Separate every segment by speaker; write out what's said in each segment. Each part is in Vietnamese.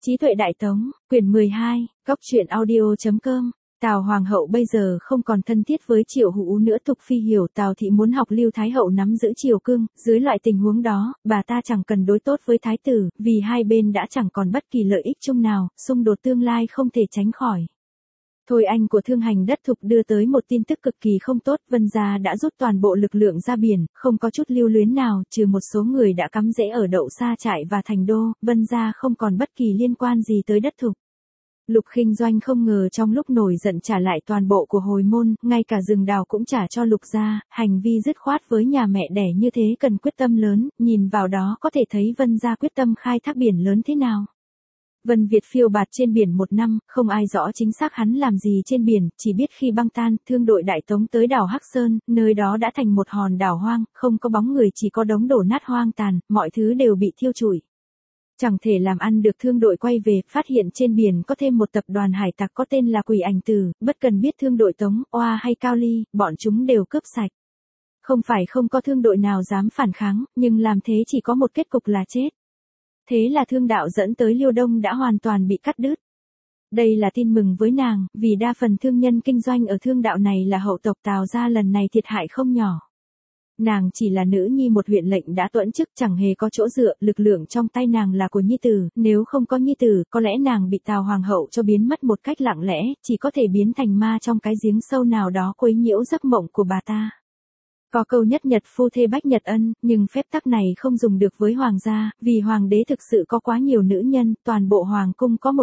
Speaker 1: Trí tuệ Đại Tống, quyển 12, góc truyện audio.com. Tào Hoàng hậu bây giờ không còn thân thiết với Triệu Hữu nữa. Thục Phi hiểu Tào thị muốn học Lưu Thái hậu nắm giữ triều cương, dưới loại tình huống đó, bà ta chẳng cần đối tốt với thái tử, vì hai bên đã chẳng còn bất kỳ lợi ích chung nào, xung đột tương lai không thể tránh khỏi. Thôi Anh của Thương Hành Đất Thục đưa tới một tin tức cực kỳ không tốt. Vân gia đã rút toàn bộ lực lượng ra biển, không có chút lưu luyến nào, trừ một số người đã cắm rễ ở Đậu Sa Trại và Thành Đô. Vân gia không còn bất kỳ liên quan gì tới đất Thục. Lục Khinh Doanh không ngờ trong lúc nổi giận trả lại toàn bộ của hồi môn, ngay cả rừng đào cũng trả cho Lục gia. Hành vi dứt khoát với nhà mẹ đẻ như thế cần quyết tâm lớn, nhìn vào đó có thể thấy Vân gia quyết tâm khai thác biển lớn thế nào. Vân Việt phiêu bạt trên biển một năm, không ai rõ chính xác hắn làm gì trên biển, chỉ biết khi băng tan, thương đội Đại Tống tới đảo Hắc Sơn, nơi đó đã thành một hòn đảo hoang, không có bóng người, chỉ có đống đổ nát hoang tàn, mọi thứ đều bị thiêu trụi. Chẳng thể làm ăn được. Thương đội quay về, phát hiện trên biển có thêm một tập đoàn hải tặc có tên là Quỷ Ảnh Tử, bất cần biết thương đội Tống, Oa hay Cao Ly, bọn chúng đều cướp sạch. Không phải không có thương đội nào dám phản kháng, nhưng làm thế chỉ có một kết cục là chết. Thế là thương đạo dẫn tới Liêu Đông đã hoàn toàn bị cắt đứt. Đây là tin mừng với nàng, vì đa phần thương nhân kinh doanh ở thương đạo này là hậu tộc Tào gia, lần này thiệt hại không nhỏ. Nàng chỉ là nữ nhi một huyện lệnh đã tuẫn chức, chẳng hề có chỗ dựa, lực lượng trong tay nàng là của nhi tử, nếu không có nhi tử, có lẽ nàng bị Tào Hoàng hậu cho biến mất một cách lặng lẽ, chỉ có thể biến thành ma trong cái giếng sâu nào đó quấy nhiễu giấc mộng của bà ta. Có câu nhất nhật phu thê bách nhật ân, nhưng phép tắc này không dùng được với hoàng gia, vì hoàng đế thực sự có quá nhiều nữ nhân, toàn bộ hoàng cung có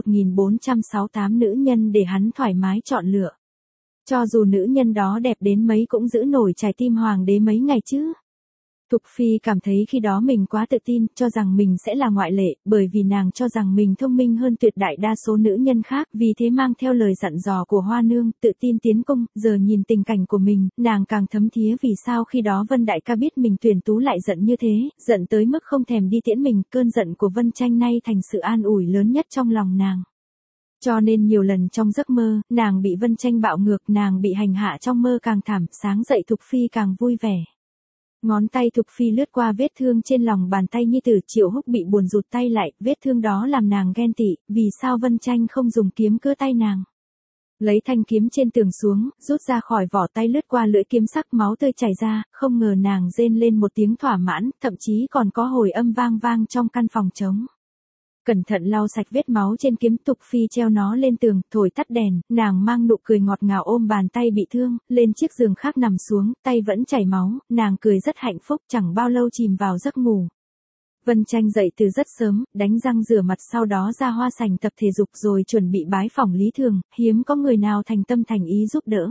Speaker 1: 1468 nữ nhân để hắn thoải mái chọn lựa. Cho dù nữ nhân đó đẹp đến mấy cũng giữ nổi trái tim hoàng đế mấy ngày chứ. Thục Phi cảm thấy khi đó mình quá tự tin, cho rằng mình sẽ là ngoại lệ, bởi vì nàng cho rằng mình thông minh hơn tuyệt đại đa số nữ nhân khác, vì thế mang theo lời dặn dò của Hoa Nương, tự tin tiến cung. Giờ nhìn tình cảnh của mình, nàng càng thấm thía vì sao khi đó Vân đại ca biết mình tuyển tú lại giận như thế, giận tới mức không thèm đi tiễn mình. Cơn giận của Vân Tranh nay thành sự an ủi lớn nhất trong lòng nàng. Cho nên nhiều lần trong giấc mơ, nàng bị Vân Tranh bạo ngược, nàng bị hành hạ trong mơ càng thảm, sáng dậy Thục Phi càng vui vẻ. Ngón tay Thục Phi lướt qua vết thương trên lòng bàn tay nhi tử. Triệu Húc bị buồn rụt tay lại, vết thương đó làm nàng ghen tị, vì sao Vân Tranh không dùng kiếm cưa tay nàng. Lấy thanh kiếm trên tường xuống, rút ra khỏi vỏ tay, lướt qua lưỡi kiếm sắc, máu tươi chảy ra, không ngờ nàng rên lên một tiếng thỏa mãn, thậm chí còn có hồi âm vang vang trong căn phòng trống. Cẩn thận lau sạch vết máu trên kiếm. Thục Phi treo nó lên tường, thổi tắt đèn, nàng mang nụ cười ngọt ngào ôm bàn tay bị thương, lên chiếc giường khác nằm xuống, tay vẫn chảy máu, nàng cười rất hạnh phúc, chẳng bao lâu chìm vào giấc ngủ. Vân Tranh dậy từ rất sớm, đánh răng rửa mặt, sau đó ra hoa sảnh tập thể dục rồi chuẩn bị bái phỏng Lý Thường, hiếm có người nào thành tâm thành ý giúp đỡ.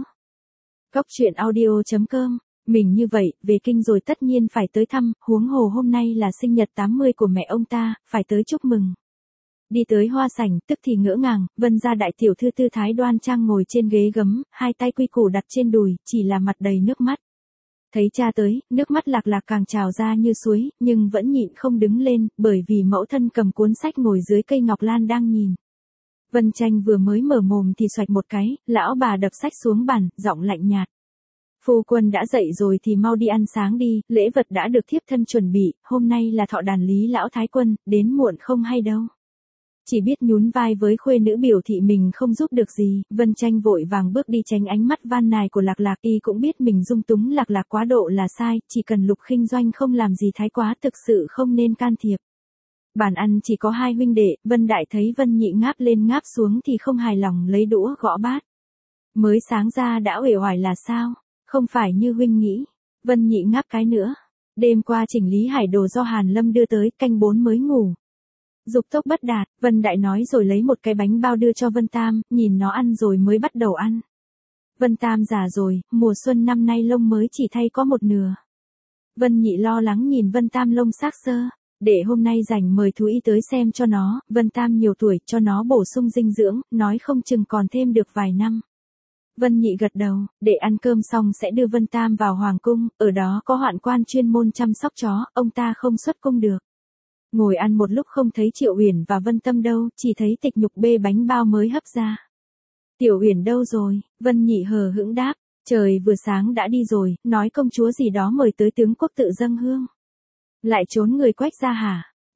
Speaker 1: Góc truyện audio.com. Mình như vậy, về kinh rồi tất nhiên phải tới thăm, huống hồ hôm nay là sinh nhật 80 của mẹ ông ta, phải tới chúc mừng. Đi tới hoa sảnh, tức thì ngỡ ngàng, Vân gia đại tiểu thư tư thái đoan trang ngồi trên ghế gấm, hai tay quy củ đặt trên đùi, chỉ là mặt đầy nước mắt. Thấy cha tới, nước mắt Lạc Lạc càng trào ra như suối, nhưng vẫn nhịn không đứng lên, bởi vì mẫu thân cầm cuốn sách ngồi dưới cây ngọc lan đang nhìn. Vân Tranh vừa mới mở mồm thì xoạch một cái, lão bà đập sách xuống bàn, giọng lạnh nhạt. Phu quân đã dậy rồi thì mau đi ăn sáng đi, lễ vật đã được thiếp thân chuẩn bị, hôm nay là thọ đàn Lý lão thái quân, đến muộn không hay đâu. Chỉ biết nhún vai với khuê nữ biểu thị mình không giúp được gì. Vân Tranh vội vàng bước đi tránh ánh mắt van nài của Lạc Lạc. Y cũng biết mình dung túng Lạc Lạc quá độ là sai, chỉ cần Lục Khinh Doanh không làm gì thái quá, thực sự không nên can thiệp. Bàn ăn chỉ có hai huynh đệ, Vân Đại thấy Vân Nhị ngáp lên ngáp xuống thì không hài lòng, lấy đũa gõ bát. Mới sáng ra đã uể oải là sao? Không phải như huynh nghĩ. Vân Nhị ngáp cái nữa. Đêm qua chỉnh lý hải đồ do Hàn Lâm đưa tới, canh 4 mới ngủ. Dục tốc bất đạt, Vân Đại nói rồi lấy một cái bánh bao đưa cho Vân Tam, nhìn nó ăn rồi mới bắt đầu ăn. Vân Tam già rồi, mùa xuân năm nay lông mới chỉ thay có một nửa. Vân Nhị lo lắng nhìn Vân Tam lông xác xơ, để hôm nay rảnh mời thú y tới xem cho nó. Vân Tam nhiều tuổi, cho nó bổ sung dinh dưỡng, nói không chừng còn thêm được vài năm. Vân Nhị gật đầu, để ăn cơm xong sẽ đưa Vân Tam vào hoàng cung, ở đó có hoạn quan chuyên môn chăm sóc chó, ông ta không xuất cung được. Ngồi ăn một lúc không thấy Triệu Uyển và Vân Tâm đâu, chỉ thấy Tịch Nhục bê bánh bao mới hấp ra. Tiểu Uyển đâu rồi? Vân Nhị hờ hững đáp, trời vừa sáng đã đi rồi, nói công chúa gì đó mời tới tướng quốc tự dâng hương. Lại trốn người Quách ra hả?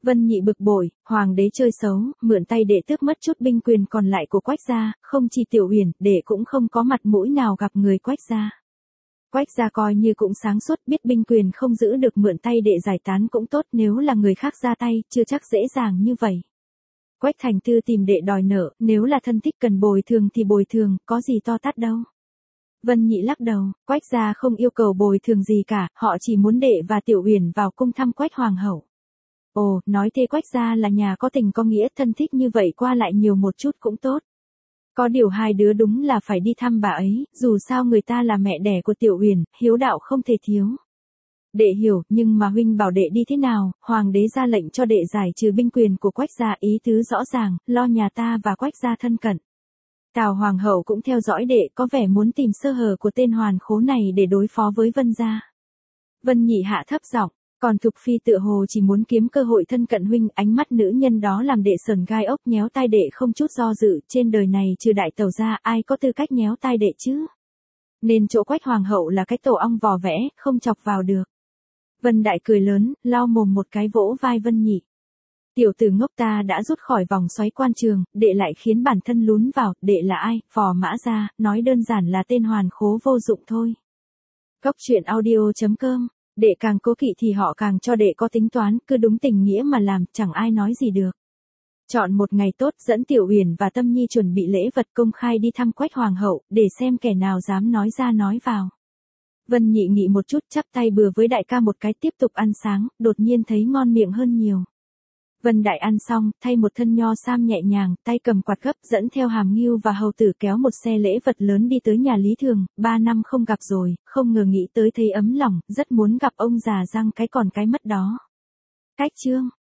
Speaker 1: Vân Nhị bực bội, hoàng đế chơi xấu, mượn tay đệ tước mất chút binh quyền còn lại của Quách gia, không chỉ Tiểu Uyển, đệ cũng không có mặt mũi nào gặp người Quách gia. Quách gia coi như cũng sáng suốt, biết binh quyền không giữ được mượn tay đệ giải tán cũng tốt, nếu là người khác ra tay, chưa chắc dễ dàng như vậy. Quách Thành Tư tìm đệ đòi nợ, nếu là thân thích cần bồi thường thì bồi thường, có gì to tát đâu. Vân Nhị lắc đầu, Quách gia không yêu cầu bồi thường gì cả, họ chỉ muốn đệ và Tiểu Uyển vào cung thăm Quách hoàng hậu. Ồ, nói thế Quách gia là nhà có tình có nghĩa, thân thích như vậy qua lại nhiều một chút cũng tốt. Có điều hai đứa đúng là phải đi thăm bà ấy, dù sao người ta là mẹ đẻ của Tiểu Uyển, hiếu đạo không thể thiếu. Đệ hiểu, nhưng mà huynh bảo đệ đi thế nào, hoàng đế ra lệnh cho đệ giải trừ binh quyền của Quách gia, ý tứ rõ ràng, lo nhà ta và Quách gia thân cận. Tào hoàng hậu cũng theo dõi đệ, có vẻ muốn tìm sơ hở của tên hoàn khố này để đối phó với Vân gia. Vân Nhị hạ thấp giọng, còn Thục Phi tựa hồ chỉ muốn kiếm cơ hội thân cận huynh, ánh mắt nữ nhân đó làm đệ sờn gai ốc, nhéo tai đệ không chút do dự, trên đời này trừ đại tẩu ra ai có tư cách nhéo tai đệ chứ. Nên chỗ Quách hoàng hậu là cái tổ ong vò vẽ, không chọc vào được. Vân Đại cười lớn, lau mồm một cái vỗ vai Vân Nhị. Tiểu tử ngốc, ta đã rút khỏi vòng xoáy quan trường, đệ lại khiến bản thân lún vào, đệ là ai, Phò Mã Gia, nói đơn giản là tên hoàn khố vô dụng thôi. Góc truyện audio.com, đệ càng cố kỵ thì họ càng cho đệ có tính toán, cứ đúng tình nghĩa mà làm, chẳng ai nói gì được. Chọn một ngày tốt, dẫn Tiểu Uyển và Tâm Nhi chuẩn bị lễ vật công khai đi thăm Quách hoàng hậu, để xem kẻ nào dám nói ra nói vào. Vân Nhị nghĩ một chút, chắp tay bừa với đại ca một cái, tiếp tục ăn sáng, đột nhiên thấy ngon miệng hơn nhiều. Vân Đại ăn xong, thay một thân nho sam nhẹ nhàng, tay cầm quạt gấp, dẫn theo Hàm Ngưu và hầu tử kéo một xe lễ vật lớn đi tới nhà Lý Thường, 3 năm không gặp rồi, không ngờ nghĩ tới thấy ấm lòng, rất muốn gặp ông già răng cái còn cái mất đó. Cách chương